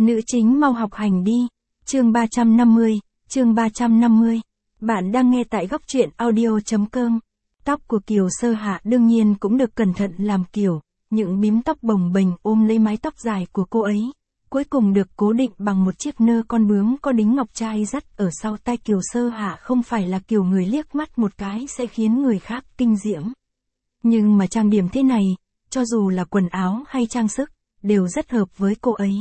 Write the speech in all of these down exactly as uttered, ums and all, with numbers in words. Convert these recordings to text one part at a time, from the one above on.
Nữ chính mau học hành đi. Chương ba trăm năm mươi, chương ba trăm năm mươi. Bạn đang nghe tại góc truyện audio chấm com. Tóc của Kiều Sơ Hạ đương nhiên cũng được cẩn thận làm kiểu, những bím tóc bồng bềnh ôm lấy mái tóc dài của cô ấy, cuối cùng được cố định bằng một chiếc nơ con bướm có đính ngọc trai dắt ở sau tai. Kiều Sơ Hạ không phải là kiểu người liếc mắt một cái sẽ khiến người khác kinh diễm. Nhưng mà trang điểm thế này, cho dù là quần áo hay trang sức, đều rất hợp với cô ấy.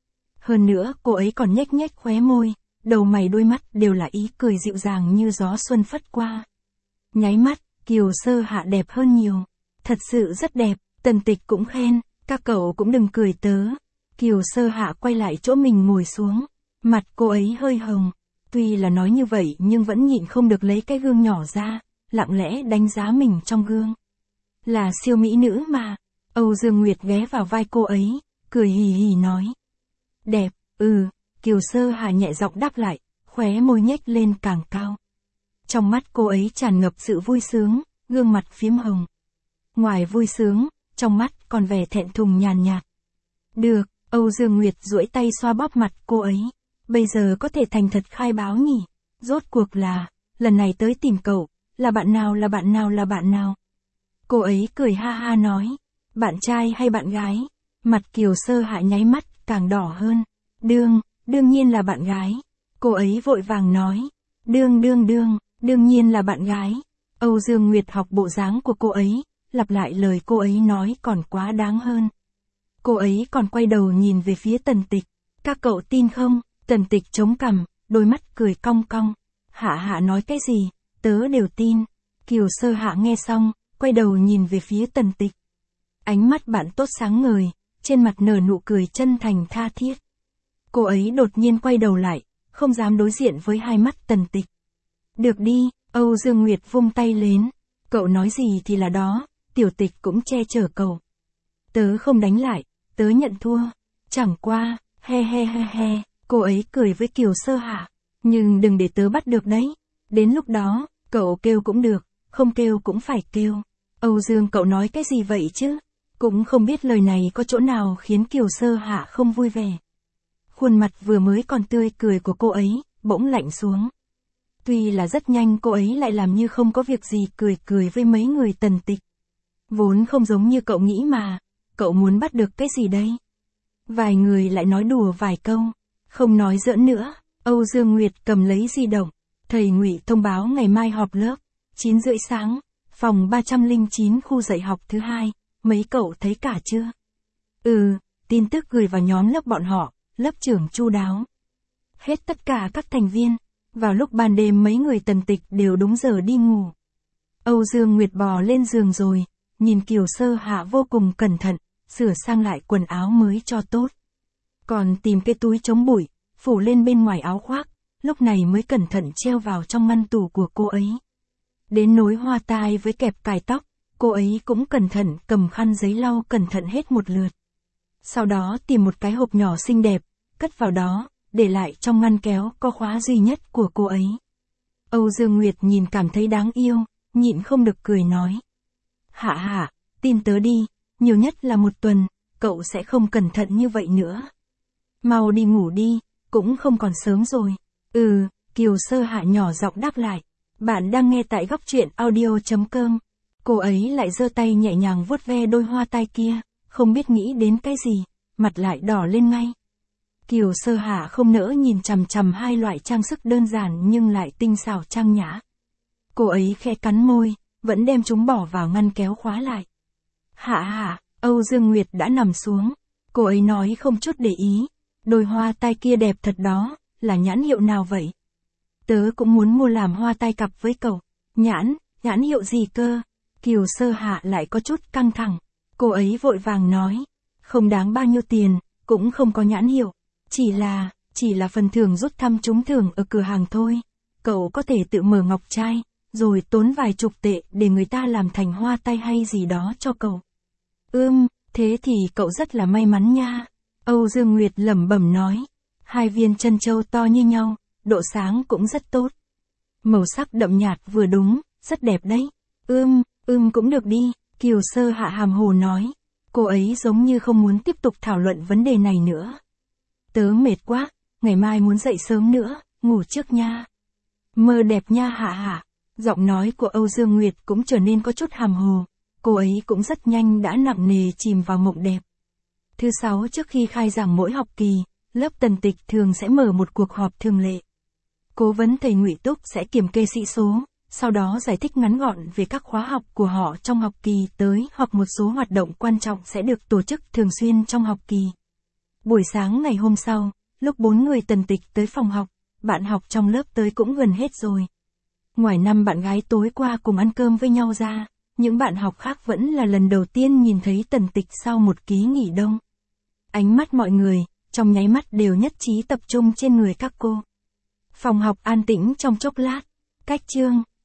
Hơn nữa cô ấy còn nhếch nhếch khóe môi, đầu mày đôi mắt đều là ý cười dịu dàng như gió xuân phất qua. Nháy mắt, Kiều Sơ Hạ đẹp hơn nhiều. Thật sự rất đẹp, Tần Tịch cũng khen, các cậu cũng đừng cười tớ. Kiều Sơ Hạ quay lại chỗ mình ngồi xuống, mặt cô ấy hơi hồng. Tuy là nói như vậy nhưng vẫn nhịn không được lấy cái gương nhỏ ra, lặng lẽ đánh giá mình trong gương. Là siêu mỹ nữ mà. Âu Dương Nguyệt ghé vào vai cô ấy, cười hì hì nói. Đẹp, ừ, Kiều Sơ Hạ nhẹ giọng đáp lại, khóe môi nhếch lên càng cao. Trong mắt cô ấy tràn ngập sự vui sướng, gương mặt phím hồng. Ngoài vui sướng, trong mắt còn vẻ thẹn thùng nhàn nhạt. Được, Âu Dương Nguyệt duỗi tay xoa bóp mặt cô ấy. Bây giờ có thể thành thật khai báo nhỉ? Rốt cuộc là, lần này tới tìm cậu, là bạn nào là bạn nào là bạn nào? Cô ấy cười ha ha nói, bạn trai hay bạn gái? Mặt Kiều Sơ Hạ nháy mắt càng đỏ hơn. Đương, đương nhiên là bạn gái. Cô ấy vội vàng nói. Đương đương đương, đương nhiên là bạn gái. Âu Dương Nguyệt học bộ dáng của cô ấy, lặp lại lời cô ấy nói còn quá đáng hơn. Cô ấy còn quay đầu nhìn về phía Tần Tịch. Các cậu tin không? Tần Tịch chống cằm, đôi mắt cười cong cong. Hạ Hạ nói cái gì, tớ đều tin. Kiều Sơ Hạ nghe xong, quay đầu nhìn về phía Tần Tịch. Ánh mắt bạn tốt sáng ngời, trên mặt nở nụ cười chân thành tha thiết. Cô ấy đột nhiên quay đầu lại, không dám đối diện với hai mắt Tần Tịch. Được đi, Âu Dương Nguyệt vung tay lên. Cậu nói gì thì là đó, Tiểu Tịch cũng che chở cậu. Tớ không đánh lại, tớ nhận thua. Chẳng qua, he he he he, cô ấy cười với Kiều Sơ Hạ. Nhưng đừng để tớ bắt được đấy. Đến lúc đó, cậu kêu cũng được, không kêu cũng phải kêu. Âu Dương cậu nói cái gì vậy chứ? Cũng không biết lời này có chỗ nào khiến Kiều Sơ Hạ không vui vẻ. Khuôn mặt vừa mới còn tươi cười của cô ấy, bỗng lạnh xuống. Tuy là rất nhanh cô ấy lại làm như không có việc gì cười cười với mấy người Tần Tịch. Vốn không giống như cậu nghĩ mà, cậu muốn bắt được cái gì đây? Vài người lại nói đùa vài câu, không nói giỡn nữa. Âu Dương Nguyệt cầm lấy di động, thầy Ngụy thông báo ngày mai họp lớp, chín rưỡi sáng, phòng ba trăm lẻ chín khu dạy học thứ hai, mấy cậu thấy cả chưa? Ừ, tin tức gửi vào nhóm lớp bọn họ, lớp trưởng chu đáo. Hết tất cả các thành viên, vào lúc ban đêm mấy người Tần Tịch đều đúng giờ đi ngủ. Âu Dương Nguyệt bò lên giường rồi, nhìn Kiều Sơ Hạ vô cùng cẩn thận, sửa sang lại quần áo mới cho tốt. Còn tìm cái túi chống bụi, phủ lên bên ngoài áo khoác, lúc này mới cẩn thận treo vào trong ngăn tủ của cô ấy. Đến nối hoa tai với kẹp cài tóc, cô ấy cũng cẩn thận cầm khăn giấy lau cẩn thận hết một lượt. Sau đó tìm một cái hộp nhỏ xinh đẹp, cất vào đó, để lại trong ngăn kéo có khóa duy nhất của cô ấy. Âu Dương Nguyệt nhìn cảm thấy đáng yêu, nhịn không được cười nói. Hạ Hạ, tin tớ đi, nhiều nhất là một tuần, cậu sẽ không cẩn thận như vậy nữa. Mau đi ngủ đi, cũng không còn sớm rồi. Ừ, Kiều Sơ Hạ nhỏ giọng đáp lại. Bạn đang nghe tại góc truyện audio chấm com. Cô ấy lại giơ tay nhẹ nhàng vuốt ve đôi hoa tai kia, không biết nghĩ đến cái gì, mặt lại đỏ lên ngay. Kiều Sơ Hạ không nỡ nhìn chằm chằm hai loại trang sức đơn giản nhưng lại tinh xảo trang nhã. Cô ấy khẽ cắn môi, vẫn đem chúng bỏ vào ngăn kéo khóa lại. Hạ Hạ, Âu Dương Nguyệt đã nằm xuống. Cô ấy nói không chút để ý. Đôi hoa tai kia đẹp thật đó, là nhãn hiệu nào vậy? Tớ cũng muốn mua làm hoa tai cặp với cậu. Nhãn, nhãn hiệu gì cơ? Kiều Sơ Hạ lại có chút căng thẳng. Cô ấy vội vàng nói. Không đáng bao nhiêu tiền, cũng không có nhãn hiệu. Chỉ là, chỉ là phần thưởng rút thăm trúng thưởng ở cửa hàng thôi. Cậu có thể tự mở ngọc trai, rồi tốn vài chục tệ để người ta làm thành hoa tai hay gì đó cho cậu. Ưm, thế thì cậu rất là may mắn nha. Âu Dương Nguyệt lẩm bẩm nói. Hai viên chân châu to như nhau, độ sáng cũng rất tốt. Màu sắc đậm nhạt vừa đúng, rất đẹp đấy. Ưm, ưm cũng được đi, Kiều Sơ Hạ hàm hồ nói. Cô ấy giống như không muốn tiếp tục thảo luận vấn đề này nữa. Tớ mệt quá, ngày mai muốn dậy sớm nữa, ngủ trước nha. Mơ đẹp nha Hạ Hạ. Giọng nói của Âu Dương Nguyệt cũng trở nên có chút hàm hồ. Cô ấy cũng rất nhanh đã nặng nề chìm vào mộng đẹp. Thứ sáu trước khi khai giảng mỗi học kỳ, lớp Tần Tịch thường sẽ mở một cuộc họp thường lệ. Cố vấn thầy Ngụy Túc sẽ kiểm kê sĩ số, sau đó giải thích ngắn gọn về các khóa học của họ trong học kỳ tới hoặc một số hoạt động quan trọng sẽ được tổ chức thường xuyên trong học kỳ. Buổi sáng ngày hôm sau, lúc bốn người Tần Tịch tới phòng học, bạn học trong lớp tới cũng gần hết rồi. Ngoài năm bạn gái tối qua cùng ăn cơm với nhau ra, những bạn học khác vẫn là lần đầu tiên nhìn thấy Tần Tịch sau một kỳ nghỉ đông. Ánh mắt mọi người, trong nháy mắt đều nhất trí tập trung trên người các cô. Phòng học an tĩnh trong chốc lát, cách chương.